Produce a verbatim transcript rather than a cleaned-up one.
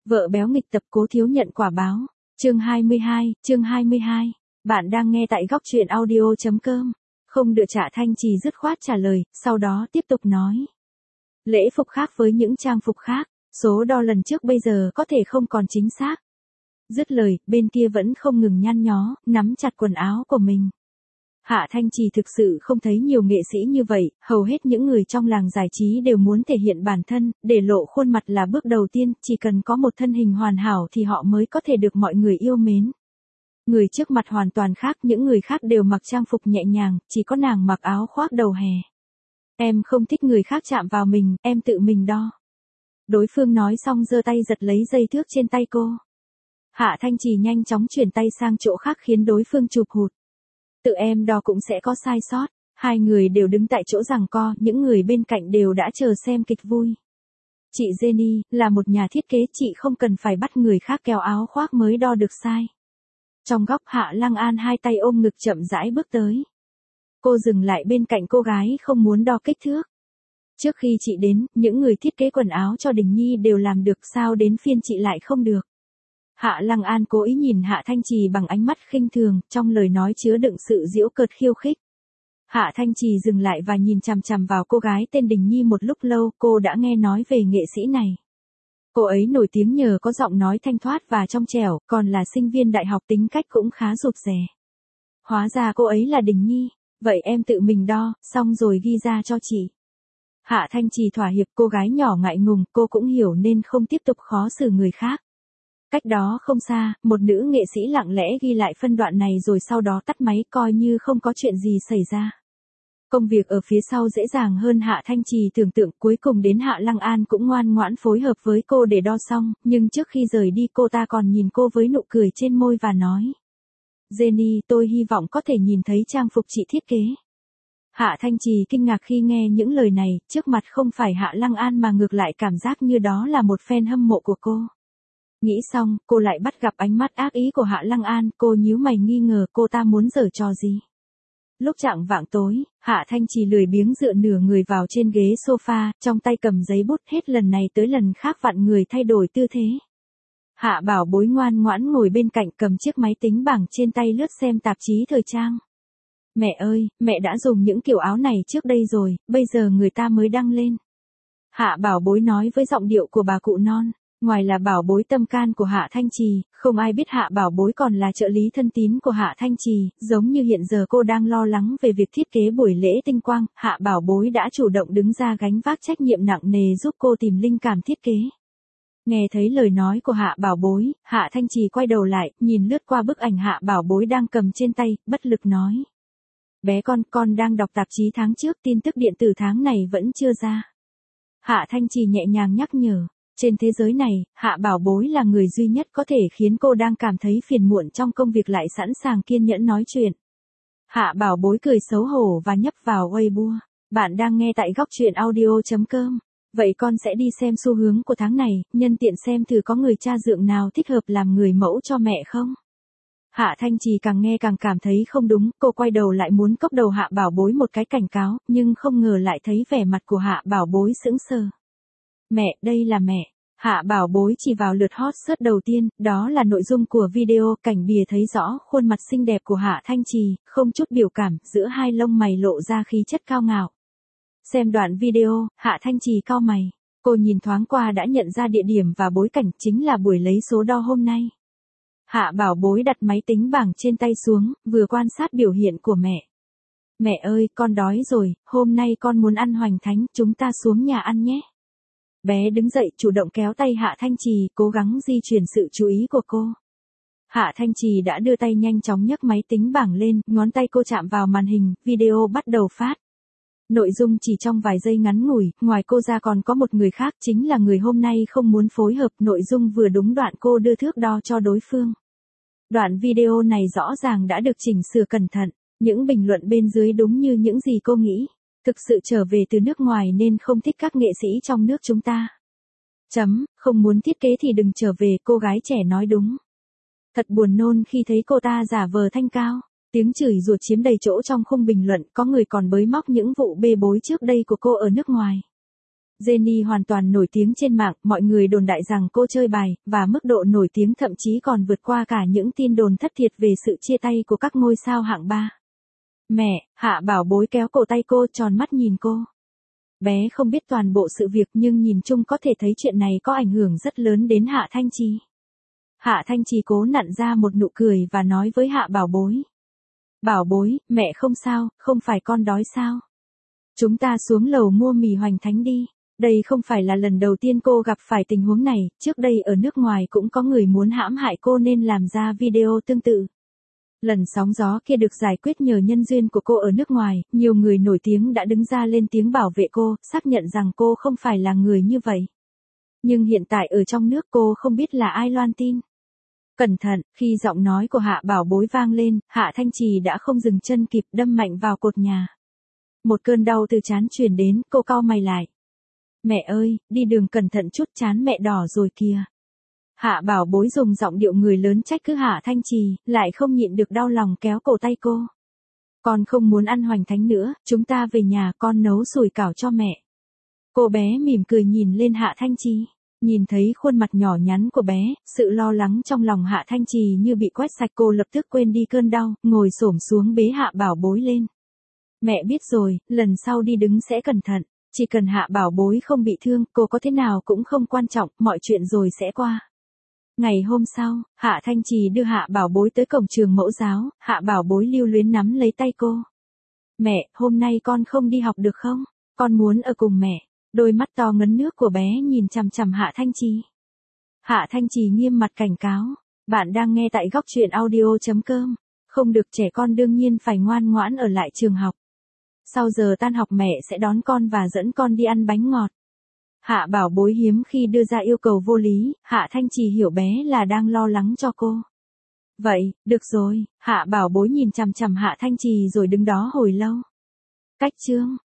Vợ béo nghịch tập cố thiếu nhận quả báo. Chương hai mươi hai, chương hai mươi hai. Bạn đang nghe tại góc truyện audio chấm com. Không được trả Thanh Trì dứt khoát trả lời, sau đó tiếp tục nói. Lễ phục khác với những trang phục khác, số đo lần trước bây giờ có thể không còn chính xác. Dứt lời, bên kia vẫn không ngừng nhăn nhó, nắm chặt quần áo của mình. Hạ Thanh Trì thực sự không thấy nhiều nghệ sĩ như vậy, hầu hết những người trong làng giải trí đều muốn thể hiện bản thân, để lộ khuôn mặt là bước đầu tiên, chỉ cần có một thân hình hoàn hảo thì họ mới có thể được mọi người yêu mến. Người trước mặt hoàn toàn khác, những người khác đều mặc trang phục nhẹ nhàng, chỉ có nàng mặc áo khoác đầu hè. Em không thích người khác chạm vào mình, em tự mình đo. Đối phương nói xong giơ tay giật lấy dây thước trên tay cô. Hạ Thanh Trì nhanh chóng chuyển tay sang chỗ khác khiến đối phương chụp hụt. Tự em đo cũng sẽ có sai sót. Hai người đều đứng tại chỗ giằng co, những người bên cạnh đều đã chờ xem kịch vui. Chị Jenny, là một nhà thiết kế, chị không cần phải bắt người khác kéo áo khoác mới đo được sai. Trong góc Hạ Lăng An hai tay ôm ngực chậm rãi bước tới. Cô dừng lại bên cạnh cô gái không muốn đo kích thước. Trước khi chị đến, những người thiết kế quần áo cho Đình Nhi đều làm được, sao đến phiên chị lại không được. Hạ Lăng An cố ý nhìn Hạ Thanh Trì bằng ánh mắt khinh thường, trong lời nói chứa đựng sự giễu cợt khiêu khích. Hạ Thanh Trì dừng lại và nhìn chằm chằm vào cô gái tên Đình Nhi một lúc lâu, cô đã nghe nói về nghệ sĩ này. Cô ấy nổi tiếng nhờ có giọng nói thanh thoát và trong trẻo, còn là sinh viên đại học tính cách cũng khá rụt rè. Hóa ra cô ấy là Đình Nhi, vậy em tự mình đo, xong rồi ghi ra cho chị. Hạ Thanh Trì thỏa hiệp, cô gái nhỏ ngại ngùng, cô cũng hiểu nên không tiếp tục khó xử người khác. Cách đó không xa, một nữ nghệ sĩ lặng lẽ ghi lại phân đoạn này rồi sau đó tắt máy coi như không có chuyện gì xảy ra. Công việc ở phía sau dễ dàng hơn Hạ Thanh Trì tưởng tượng, cuối cùng đến Hạ Lăng An cũng ngoan ngoãn phối hợp với cô để đo xong, nhưng trước khi rời đi cô ta còn nhìn cô với nụ cười trên môi và nói. Jenny, tôi hy vọng có thể nhìn thấy trang phục chị thiết kế. Hạ Thanh Trì kinh ngạc khi nghe những lời này, trước mặt không phải Hạ Lăng An mà ngược lại cảm giác như đó là một fan hâm mộ của cô. Nghĩ xong, cô lại bắt gặp ánh mắt ác ý của Hạ Lăng An, cô nhíu mày nghi ngờ cô ta muốn giở trò gì. Lúc chạng vạng tối, Hạ Thanh Trì lười biếng dựa nửa người vào trên ghế sofa, trong tay cầm giấy bút, hết lần này tới lần khác vặn người thay đổi tư thế. Hạ Bảo Bối ngoan ngoãn ngồi bên cạnh cầm chiếc máy tính bảng trên tay lướt xem tạp chí thời trang. Mẹ ơi, mẹ đã dùng những kiểu áo này trước đây rồi, bây giờ người ta mới đăng lên. Hạ Bảo Bối nói với giọng điệu của bà cụ non. Ngoài là bảo bối tâm can của Hạ Thanh Trì, không ai biết Hạ Bảo Bối còn là trợ lý thân tín của Hạ Thanh Trì, giống như hiện giờ cô đang lo lắng về việc thiết kế buổi lễ tinh quang, Hạ Bảo Bối đã chủ động đứng ra gánh vác trách nhiệm nặng nề giúp cô tìm linh cảm thiết kế. Nghe thấy lời nói của Hạ Bảo Bối, Hạ Thanh Trì quay đầu lại, nhìn lướt qua bức ảnh Hạ Bảo Bối đang cầm trên tay, bất lực nói. Bé con, con đang đọc tạp chí tháng trước, tin tức điện tử tháng này vẫn chưa ra. Hạ Thanh Trì nhẹ nhàng nhắc nhở. Trên thế giới này, Hạ Bảo Bối là người duy nhất có thể khiến cô đang cảm thấy phiền muộn trong công việc lại sẵn sàng kiên nhẫn nói chuyện. Hạ Bảo Bối cười xấu hổ và nhấp vào Weibo. Bạn đang nghe tại góc truyện audio chấm com. Vậy con sẽ đi xem xu hướng của tháng này, nhân tiện xem thử có người cha dượng nào thích hợp làm người mẫu cho mẹ không? Hạ Thanh Trì càng nghe càng cảm thấy không đúng, cô quay đầu lại muốn cốc đầu Hạ Bảo Bối một cái cảnh cáo, nhưng không ngờ lại thấy vẻ mặt của Hạ Bảo Bối sững sờ. Mẹ, đây là mẹ. Hạ Bảo Bối chỉ vào lượt hot search đầu tiên, đó là nội dung của video, cảnh bìa thấy rõ khuôn mặt xinh đẹp của Hạ Thanh Trì, không chút biểu cảm, giữa hai lông mày lộ ra khí chất cao ngạo. Xem đoạn video, Hạ Thanh Trì cau mày. Cô nhìn thoáng qua đã nhận ra địa điểm và bối cảnh chính là buổi lấy số đo hôm nay. Hạ Bảo Bối đặt máy tính bảng trên tay xuống, vừa quan sát biểu hiện của mẹ. Mẹ ơi, con đói rồi, hôm nay con muốn ăn hoành thánh, chúng ta xuống nhà ăn nhé. Bé đứng dậy chủ động kéo tay Hạ Thanh Trì, cố gắng di chuyển sự chú ý của cô. Hạ Thanh Trì đã đưa tay nhanh chóng nhấc máy tính bảng lên, ngón tay cô chạm vào màn hình, video bắt đầu phát. Nội dung chỉ trong vài giây ngắn ngủi, ngoài cô ra còn có một người khác, chính là người hôm nay không muốn phối hợp, nội dung vừa đúng đoạn cô đưa thước đo cho đối phương. Đoạn video này rõ ràng đã được chỉnh sửa cẩn thận, những bình luận bên dưới đúng như những gì cô nghĩ. Thực sự trở về từ nước ngoài nên không thích các nghệ sĩ trong nước chúng ta. Chấm, không muốn thiết kế thì đừng trở về, cô gái trẻ nói đúng. Thật buồn nôn khi thấy cô ta giả vờ thanh cao. Tiếng chửi rủa chiếm đầy chỗ trong khung bình luận, có người còn bới móc những vụ bê bối trước đây của cô ở nước ngoài. Jennie hoàn toàn nổi tiếng trên mạng, mọi người đồn đại rằng cô chơi bài, và mức độ nổi tiếng thậm chí còn vượt qua cả những tin đồn thất thiệt về sự chia tay của các ngôi sao hạng ba. Mẹ, Hạ Bảo Bối kéo cổ tay cô, tròn mắt nhìn cô. Bé không biết toàn bộ sự việc nhưng nhìn chung có thể thấy chuyện này có ảnh hưởng rất lớn đến Hạ Thanh Trì. Hạ Thanh Trì cố nặn ra một nụ cười và nói với Hạ Bảo Bối. Bảo Bối, mẹ không sao, không phải con đói sao? Chúng ta xuống lầu mua mì hoành thánh đi. Đây không phải là lần đầu tiên cô gặp phải tình huống này, trước đây ở nước ngoài cũng có người muốn hãm hại cô nên làm ra video tương tự. Lần sóng gió kia được giải quyết nhờ nhân duyên của cô ở nước ngoài, nhiều người nổi tiếng đã đứng ra lên tiếng bảo vệ cô, xác nhận rằng cô không phải là người như vậy. Nhưng hiện tại ở trong nước cô không biết là ai loan tin. Cẩn thận, khi giọng nói của Hạ Bảo Bối vang lên, Hạ Thanh Trì đã không dừng chân kịp, đâm mạnh vào cột nhà. Một cơn đau từ trán truyền đến, cô cau mày lại. Mẹ ơi, đi đường cẩn thận chút, trán mẹ đỏ rồi kìa. Hạ Bảo Bối dùng giọng điệu người lớn trách cứ Hạ Thanh Trì, lại không nhịn được đau lòng kéo cổ tay cô. Con không muốn ăn hoành thánh nữa, chúng ta về nhà, con nấu sủi cảo cho mẹ. Cô bé mỉm cười nhìn lên Hạ Thanh Trì. Nhìn thấy khuôn mặt nhỏ nhắn của bé, sự lo lắng trong lòng Hạ Thanh Trì như bị quét sạch, cô lập tức quên đi cơn đau, ngồi xổm xuống bế Hạ Bảo Bối lên. Mẹ biết rồi, lần sau đi đứng sẽ cẩn thận, chỉ cần Hạ Bảo Bối không bị thương, cô có thế nào cũng không quan trọng, mọi chuyện rồi sẽ qua. Ngày hôm sau, Hạ Thanh Trì đưa Hạ Bảo Bối tới cổng trường mẫu giáo, Hạ Bảo Bối lưu luyến nắm lấy tay cô. Mẹ, hôm nay con không đi học được không? Con muốn ở cùng mẹ. Đôi mắt to ngấn nước của bé nhìn chằm chằm Hạ Thanh Trì. Hạ Thanh Trì nghiêm mặt cảnh cáo. Bạn đang nghe tại góc truyện audio chấm com. Không được, trẻ con đương nhiên phải ngoan ngoãn ở lại trường học. Sau giờ tan học mẹ sẽ đón con và dẫn con đi ăn bánh ngọt. Hạ Bảo Bối hiếm khi đưa ra yêu cầu vô lý, Hạ Thanh Trì hiểu bé là đang lo lắng cho cô. Vậy, được rồi, Hạ Bảo Bối nhìn chằm chằm Hạ Thanh Trì rồi đứng đó hồi lâu. Cách chương